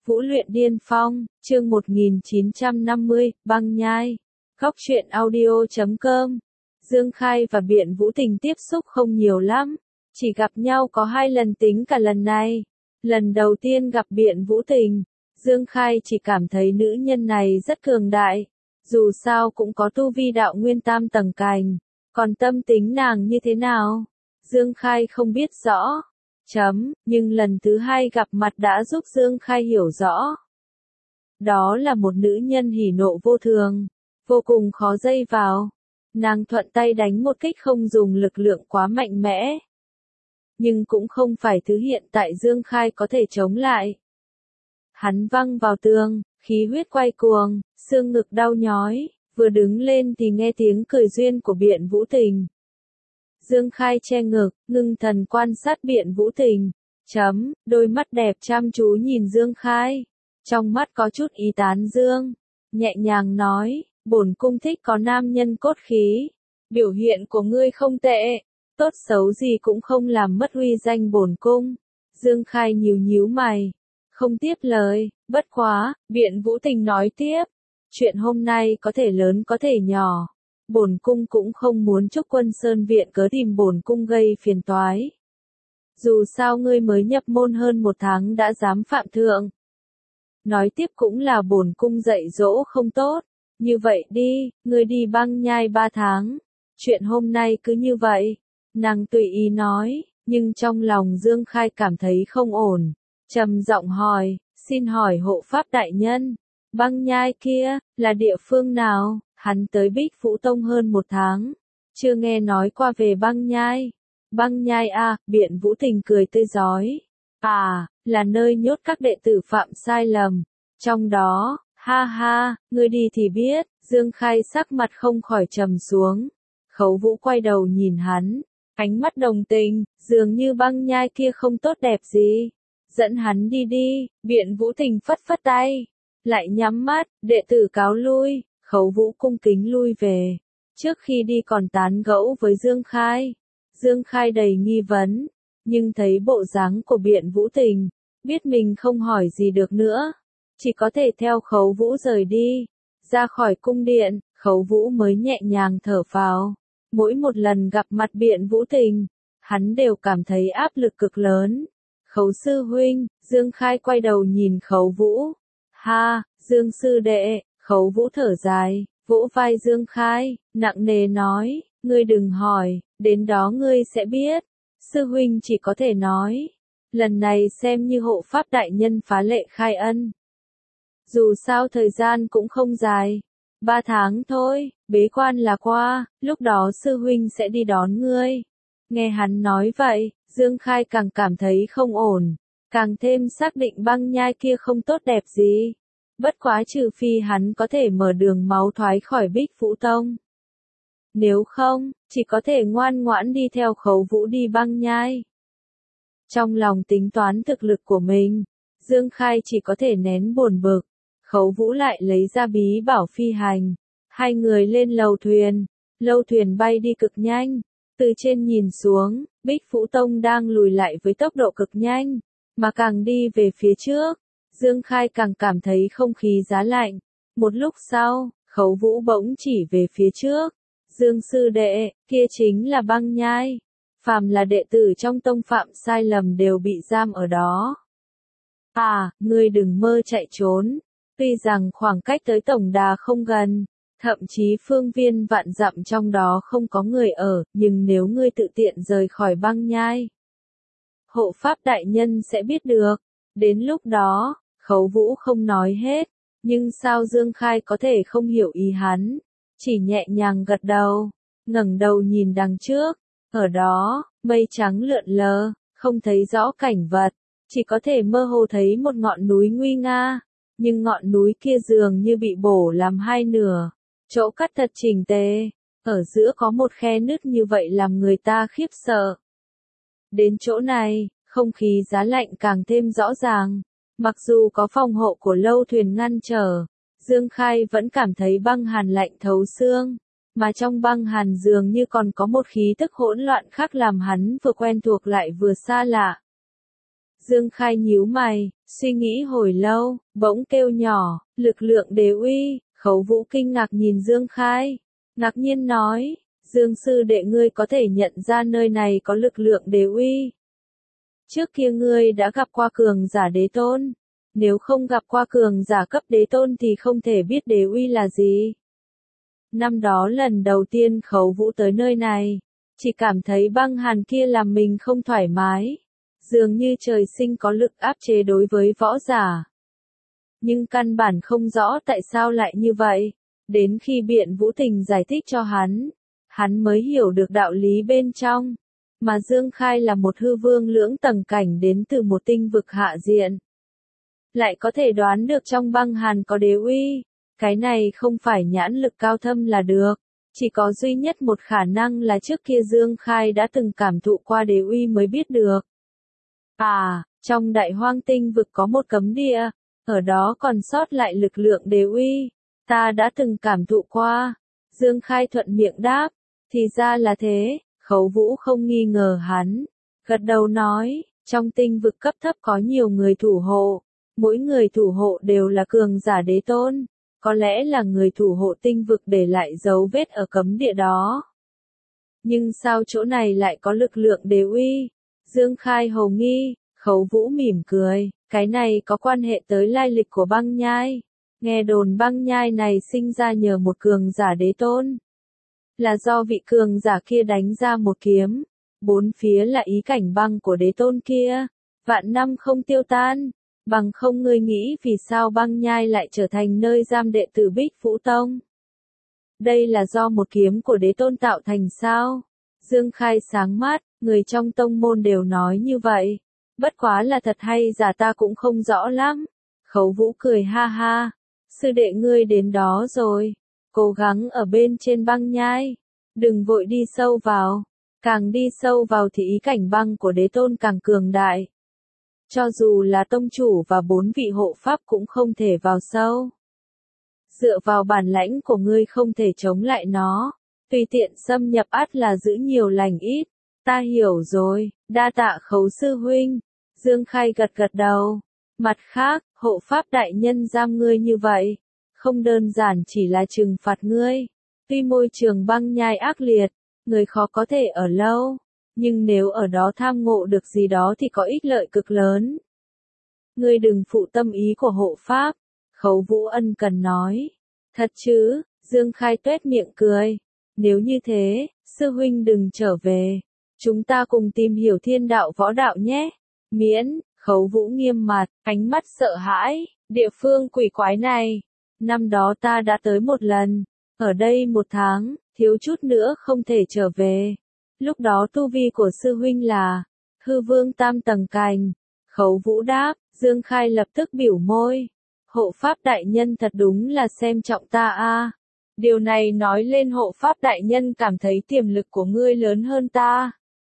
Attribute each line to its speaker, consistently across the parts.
Speaker 1: Vũ luyện điên phong, chương 1950, băng nhai. Góc truyện audio.com. Dương Khai và Biện Vũ Tình tiếp xúc không nhiều lắm, chỉ gặp nhau có 2 lần tính cả lần này. Lần đầu tiên gặp Biện Vũ Tình, Dương Khai chỉ cảm thấy nữ nhân này rất cường đại, dù sao cũng có tu vi đạo nguyên tam tầng cành, còn tâm tính nàng như thế nào, Dương Khai không biết rõ. Nhưng lần thứ 2 gặp mặt đã giúp Dương Khai hiểu rõ. Đó là một nữ nhân hỉ nộ vô thường, vô cùng khó dây vào. Nàng thuận tay đánh một kích không dùng lực lượng quá mạnh mẽ. Nhưng cũng không phải thứ hiện tại Dương Khai có thể chống lại. Hắn văng vào tường, khí huyết quay cuồng, xương ngực đau nhói, vừa đứng lên thì nghe tiếng cười duyên của Biện Vũ Tình. Dương Khai che ngực, ngưng thần quan sát Biện Vũ Tình. Đôi mắt đẹp chăm chú nhìn Dương Khai. Trong mắt có chút ý tán dương. Nhẹ nhàng nói, bổn cung thích có nam nhân cốt khí. Biểu hiện của ngươi không tệ. Tốt xấu gì cũng không làm mất uy danh bổn cung. Dương Khai nhíu mày. Không tiếp lời, bất quá, Biện Vũ Tình nói tiếp. Chuyện hôm nay có thể lớn có thể nhỏ. Bổn cung cũng không muốn Trúc Quân Sơn viện cớ tìm bổn cung gây phiền toái. Dù sao ngươi mới nhập môn hơn 1 tháng đã dám phạm thượng. Nói tiếp cũng là bổn cung dạy dỗ không tốt. Như vậy đi, ngươi đi băng nhai 3 tháng. Chuyện hôm nay cứ như vậy. Nàng tùy ý nói, nhưng trong lòng Dương Khai cảm thấy không ổn. Trầm giọng hỏi, xin hỏi hộ pháp đại nhân. Băng nhai kia, là địa phương nào? Hắn tới Bích Vũ Tông hơn 1 tháng. Chưa nghe nói qua về băng nhai. Băng nhai à, Biện Vũ Tình cười tươi rói. À, là nơi nhốt các đệ tử phạm sai lầm. Trong đó, ha ha, ngươi đi thì biết. Dương Khai sắc mặt không khỏi trầm xuống. Khấu Vũ quay đầu nhìn hắn. Ánh mắt đồng tình, dường như băng nhai kia không tốt đẹp gì. Dẫn hắn đi đi, Biện Vũ Tình phất phất tay. Lại nhắm mắt, đệ tử cáo lui. Khấu Vũ cung kính lui về. Trước khi đi còn tán gẫu với Dương Khai. Dương Khai đầy nghi vấn, nhưng thấy bộ dáng của Biện Vũ Tình, biết mình không hỏi gì được nữa. Chỉ có thể theo Khấu Vũ rời đi. Ra khỏi cung điện, Khấu Vũ mới nhẹ nhàng thở phào. Mỗi một lần gặp mặt Biện Vũ Tình, hắn đều cảm thấy áp lực cực lớn. Khấu sư huynh, Dương Khai quay đầu nhìn Khấu Vũ. Ha, Dương sư đệ. Khấu Vũ thở dài, vỗ vai Dương Khai, nặng nề nói, ngươi đừng hỏi, đến đó ngươi sẽ biết. Sư huynh chỉ có thể nói, lần này xem như hộ pháp đại nhân phá lệ khai ân. Dù sao thời gian cũng không dài, 3 tháng thôi, bế quan là qua, lúc đó sư huynh sẽ đi đón ngươi. Nghe hắn nói vậy, Dương Khai càng cảm thấy không ổn, càng thêm xác định băng nhai kia không tốt đẹp gì. Bất quá trừ phi hắn có thể mở đường máu thoái khỏi Bích Vũ Tông. Nếu không, chỉ có thể ngoan ngoãn đi theo Khấu Vũ đi băng nhai. Trong lòng tính toán thực lực của mình, Dương Khai chỉ có thể nén buồn bực. Khấu Vũ lại lấy ra bí bảo phi hành. 2 người lên lâu thuyền bay đi cực nhanh. Từ trên nhìn xuống, Bích Vũ Tông đang lùi lại với tốc độ cực nhanh, mà càng đi về phía trước. Dương Khai càng cảm thấy không khí giá lạnh. Một lúc sau, Khấu Vũ bỗng chỉ về phía trước. Dương sư đệ, kia chính là băng nhai. Phàm là đệ tử trong tông phạm sai lầm đều bị giam ở đó. À, ngươi đừng mơ chạy trốn. Tuy rằng khoảng cách tới tổng đà không gần, thậm chí phương viên vạn dặm trong đó không có người ở, nhưng nếu ngươi tự tiện rời khỏi băng nhai, hộ pháp đại nhân sẽ biết được. Đến lúc đó, Khấu Vũ không nói hết, nhưng sao Dương Khai có thể không hiểu ý hắn, chỉ nhẹ nhàng gật đầu, ngẩng đầu nhìn đằng trước, ở đó, mây trắng lượn lờ, không thấy rõ cảnh vật, chỉ có thể mơ hồ thấy một ngọn núi nguy nga, nhưng ngọn núi kia dường như bị bổ làm 2 nửa, chỗ cắt thật chỉnh tề, ở giữa có một khe nứt như vậy làm người ta khiếp sợ. Đến chỗ này, không khí giá lạnh càng thêm rõ ràng. Mặc dù có phòng hộ của lâu thuyền ngăn trở, Dương Khai vẫn cảm thấy băng hàn lạnh thấu xương, mà trong băng hàn dường như còn có một khí tức hỗn loạn khác làm hắn vừa quen thuộc lại vừa xa lạ. Dương Khai nhíu mày, Suy nghĩ hồi lâu, bỗng kêu nhỏ, lực lượng đế uy. Khấu Vũ kinh ngạc nhìn Dương Khai, ngạc nhiên nói, Dương sư đệ ngươi có thể nhận ra nơi này có lực lượng đế uy. Trước kia ngươi đã gặp qua cường giả đế tôn, nếu không gặp qua cường giả cấp đế tôn thì không thể biết đế uy là gì. Năm đó lần đầu tiên Khấu Vũ tới nơi này, chỉ cảm thấy băng hàn kia làm mình không thoải mái, dường như trời sinh có lực áp chế đối với võ giả. Nhưng căn bản không rõ tại sao lại như vậy, đến khi Biện Vũ Tình giải thích cho hắn mới hiểu được đạo lý bên trong, mà Dương Khai là một hư vương lưỡng tầng cảnh đến từ một tinh vực hạ diện. Lại có thể đoán được trong băng hàn có đế uy, cái này không phải nhãn lực cao thâm là được, chỉ có duy nhất một khả năng là trước kia Dương Khai đã từng cảm thụ qua đế uy mới biết được. Trong Đại Hoang tinh vực có một cấm địa, ở đó còn sót lại lực lượng đế uy, ta đã từng cảm thụ qua. Dương Khai thuận miệng đáp, thì ra là thế. Khấu Vũ không nghi ngờ hắn, gật đầu nói, trong tinh vực cấp thấp có nhiều người thủ hộ, mỗi người thủ hộ đều là cường giả đế tôn, có lẽ là người thủ hộ tinh vực để lại dấu vết ở cấm địa đó. Nhưng sao chỗ này lại có lực lượng đế uy? Dương Khai hồ nghi. Khấu Vũ mỉm cười, cái này có quan hệ tới lai lịch của băng nhai. Nghe đồn băng nhai này sinh ra nhờ một cường giả đế tôn. Là do vị cường giả kia đánh ra một kiếm, bốn phía là ý cảnh băng của đế tôn kia, vạn năm không tiêu tan. Bằng không ngươi nghĩ vì sao băng nhai lại trở thành nơi giam đệ tử Bích Vũ Tông? Đây là do một kiếm của đế tôn tạo thành sao? Dương Khai sáng mắt, người trong tông môn đều nói như vậy. Bất quá là thật hay giả ta cũng không rõ lắm. Khấu Vũ cười ha ha. Sư đệ ngươi đến đó rồi. Cố gắng ở bên trên băng nhai. Đừng vội đi sâu vào. Càng đi sâu vào thì ý cảnh băng của đế tôn càng cường đại. Cho dù là tông chủ và 4 vị hộ pháp cũng không thể vào sâu. Dựa vào bản lãnh của ngươi không thể chống lại nó. Tùy tiện xâm nhập ắt là giữ nhiều lành ít. Ta hiểu rồi, đa tạ Khấu sư huynh. Dương Khai gật gật đầu. Mặt khác, hộ pháp đại nhân giam ngươi như vậy, không đơn giản chỉ là trừng phạt ngươi. Tuy môi trường băng nhai ác liệt, người khó có thể ở lâu, nhưng nếu ở đó tham ngộ được gì đó thì có ích lợi cực lớn. Ngươi đừng phụ tâm ý của hộ pháp, Khấu Vũ ân cần nói. Thật chứ? Dương Khai tuét miệng cười. Nếu như thế, sư huynh đừng trở về. Chúng ta cùng tìm hiểu thiên đạo võ đạo nhé. Miễn, Khấu Vũ nghiêm mặt, ánh mắt sợ hãi, địa phương quỷ quái này. Năm đó ta đã tới một lần, ở đây 1 tháng, thiếu chút nữa không thể trở về. Lúc đó tu vi của sư huynh là hư vương tam tầng cành. Khấu Vũ đáp. Dương Khai lập tức biểu môi. Hộ pháp đại nhân thật đúng là xem trọng ta a. Điều này nói lên hộ pháp đại nhân cảm thấy tiềm lực của ngươi lớn hơn ta.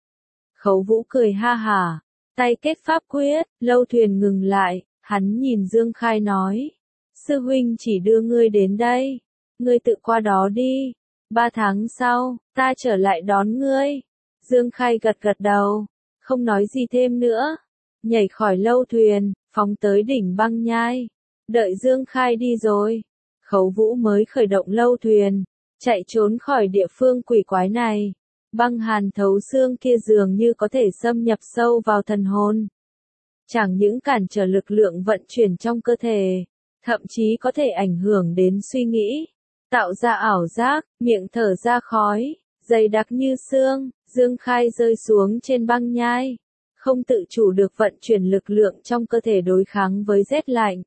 Speaker 1: Khấu Vũ cười ha hả, tay kết pháp quyết, lâu thuyền ngừng lại, hắn nhìn Dương Khai nói. Sư huynh chỉ đưa ngươi đến đây, ngươi tự qua đó đi. 3 tháng sau, ta trở lại đón ngươi. Dương Khai gật gật đầu, không nói gì thêm nữa. Nhảy khỏi lâu thuyền, phóng tới đỉnh băng nhai. Đợi Dương Khai đi rồi, Khấu Vũ mới khởi động lâu thuyền, chạy trốn khỏi địa phương quỷ quái này. Băng hàn thấu xương kia dường như có thể xâm nhập sâu vào thần hồn. Chẳng những cản trở lực lượng vận chuyển trong cơ thể, thậm chí có thể ảnh hưởng đến suy nghĩ, tạo ra ảo giác, miệng thở ra khói, dày đặc như xương. Dương Khai rơi xuống trên băng nhai, không tự chủ được vận chuyển lực lượng trong cơ thể đối kháng với rét lạnh.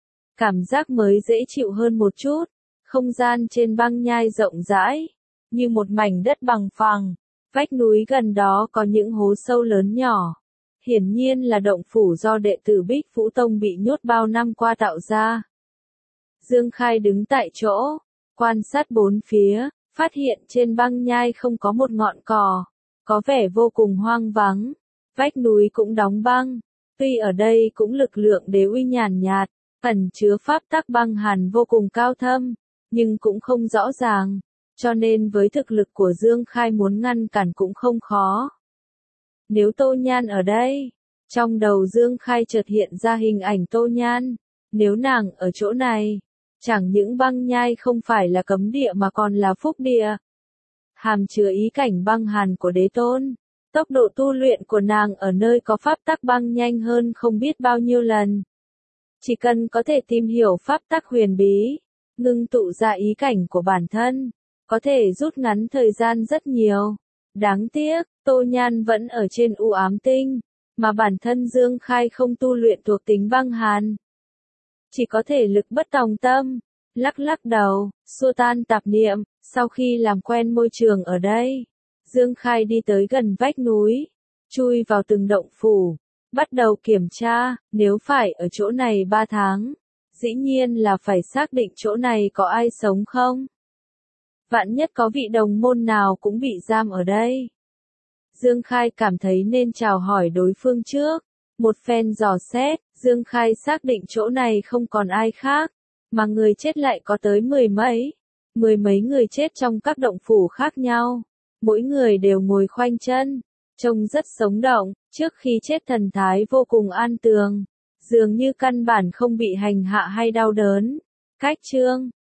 Speaker 1: Cảm giác mới dễ chịu hơn một chút, không gian trên băng nhai rộng rãi, như một mảnh đất bằng phẳng, vách núi gần đó có những hố sâu lớn nhỏ. Hiển nhiên là động phủ do đệ tử Bích Vũ Tông bị nhốt bao năm qua tạo ra. Dương Khai đứng tại chỗ, quan sát bốn phía, phát hiện trên băng nhai không có một ngọn cỏ, có vẻ vô cùng hoang vắng. Vách núi cũng đóng băng, tuy ở đây cũng lực lượng đế uy nhàn nhạt, ẩn chứa pháp tắc băng hàn vô cùng cao thâm, nhưng cũng không rõ ràng, cho nên với thực lực của Dương Khai muốn ngăn cản cũng không khó. Nếu Tô Nhan ở đây, Trong đầu Dương Khai chợt hiện ra hình ảnh Tô Nhan, nếu nàng ở chỗ này, chẳng những băng nhai không phải là cấm địa mà còn là phúc địa. Hàm chứa ý cảnh băng hàn của đế tôn, tốc độ tu luyện của nàng ở nơi có pháp tắc băng nhanh hơn không biết bao nhiêu lần. Chỉ cần có thể tìm hiểu pháp tắc huyền bí, ngưng tụ ra ý cảnh của bản thân, có thể rút ngắn thời gian rất nhiều. Đáng tiếc, Tô Nhan vẫn ở trên u ám tinh, mà bản thân Dương Khai không tu luyện thuộc tính băng hàn. Chỉ có thể lực bất tòng tâm, lắc lắc đầu, xua tan tạp niệm. Sau khi làm quen môi trường ở đây, Dương Khai đi tới gần vách núi, chui vào từng động phủ, bắt đầu kiểm tra. Nếu phải ở chỗ này 3 tháng, dĩ nhiên là phải xác định chỗ này có ai sống không. Vạn nhất có vị đồng môn nào cũng bị giam ở đây. Dương Khai cảm thấy nên chào hỏi đối phương trước. Một phen dò xét, Dương Khai xác định chỗ này không còn ai khác, mà người chết lại có tới mười mấy người chết trong các động phủ khác nhau. Mỗi người đều ngồi khoanh chân, trông rất sống động, trước khi chết thần thái vô cùng an tường, dường như căn bản không bị hành hạ hay đau đớn. Cách chương